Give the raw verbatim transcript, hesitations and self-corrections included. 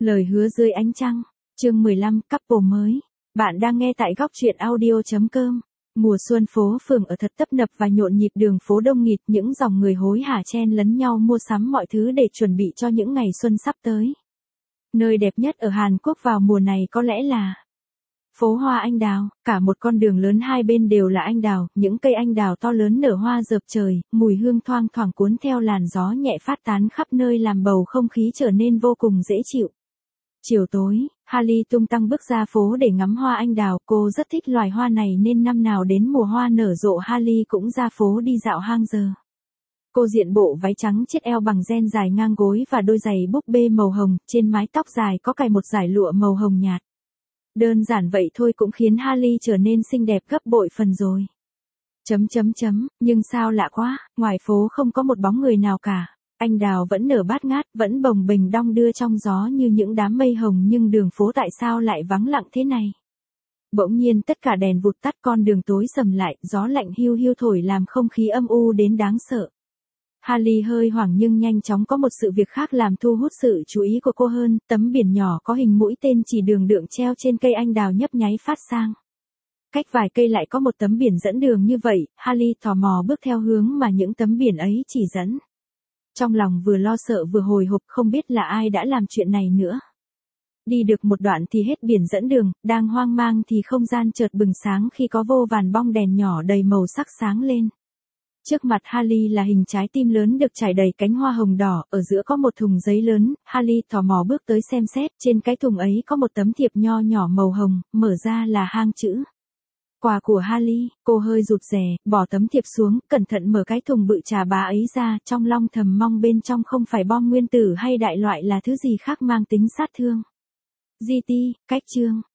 Lời hứa dưới ánh trăng, chương mười lăm, couple mới. Bạn đang nghe tại góc truyện audio chấm com. Mùa xuân phố phường ở thật tấp nập và nhộn nhịp, đường phố đông nghịt, những dòng người hối hả chen lấn nhau mua sắm mọi thứ để chuẩn bị cho những ngày xuân sắp tới. Nơi đẹp nhất ở Hàn Quốc vào mùa này có lẽ là phố hoa anh đào. Cả một con đường lớn hai bên đều là anh đào, những cây anh đào to lớn nở hoa rợp trời, mùi hương thoang thoảng cuốn theo làn gió nhẹ phát tán khắp nơi làm bầu không khí trở nên vô cùng dễ chịu. Chiều tối, Hailey tung tăng bước ra phố để ngắm hoa anh đào, cô rất thích loài hoa này nên năm nào đến mùa hoa nở rộ Hailey cũng ra phố đi dạo hang giờ. Cô diện bộ váy trắng chiết eo bằng ren dài ngang gối và đôi giày búp bê màu hồng, trên mái tóc dài có cài một dải lụa màu hồng nhạt. Đơn giản vậy thôi cũng khiến Hailey trở nên xinh đẹp gấp bội phần rồi. Chấm chấm chấm, nhưng sao lạ quá, ngoài phố không có một bóng người nào cả. Anh đào vẫn nở bát ngát, vẫn bồng bềnh đong đưa trong gió như những đám mây hồng, nhưng đường phố tại sao lại vắng lặng thế này? Bỗng nhiên tất cả đèn vụt tắt, con đường tối sầm lại, gió lạnh hiu hiu thổi làm không khí âm u đến đáng sợ. Hailey hơi hoảng nhưng nhanh chóng có một sự việc khác làm thu hút sự chú ý của cô hơn, tấm biển nhỏ có hình mũi tên chỉ đường đượng treo trên cây anh đào nhấp nháy phát sang. Cách vài cây lại có một tấm biển dẫn đường như vậy, Hailey tò mò bước theo hướng mà những tấm biển ấy chỉ dẫn. Trong lòng vừa lo sợ vừa hồi hộp, không biết là ai đã làm chuyện này nữa. Đi được một đoạn thì hết biển dẫn đường, đang hoang mang thì không gian chợt bừng sáng khi có vô vàn bong đèn nhỏ đầy màu sắc sáng lên. Trước mặt Hailey là hình trái tim lớn được trải đầy cánh hoa hồng đỏ, ở giữa có một thùng giấy lớn, Hailey tò mò bước tới xem xét, trên cái thùng ấy có một tấm thiệp nho nhỏ màu hồng, mở ra là hang chữ. Quà của Hailey, cô hơi rụt rè, bỏ tấm thiệp xuống, cẩn thận mở cái thùng bự chà bá ấy ra, trong lòng thầm mong bên trong không phải bom nguyên tử hay đại loại là thứ gì khác mang tính sát thương. giê tê, cách chương,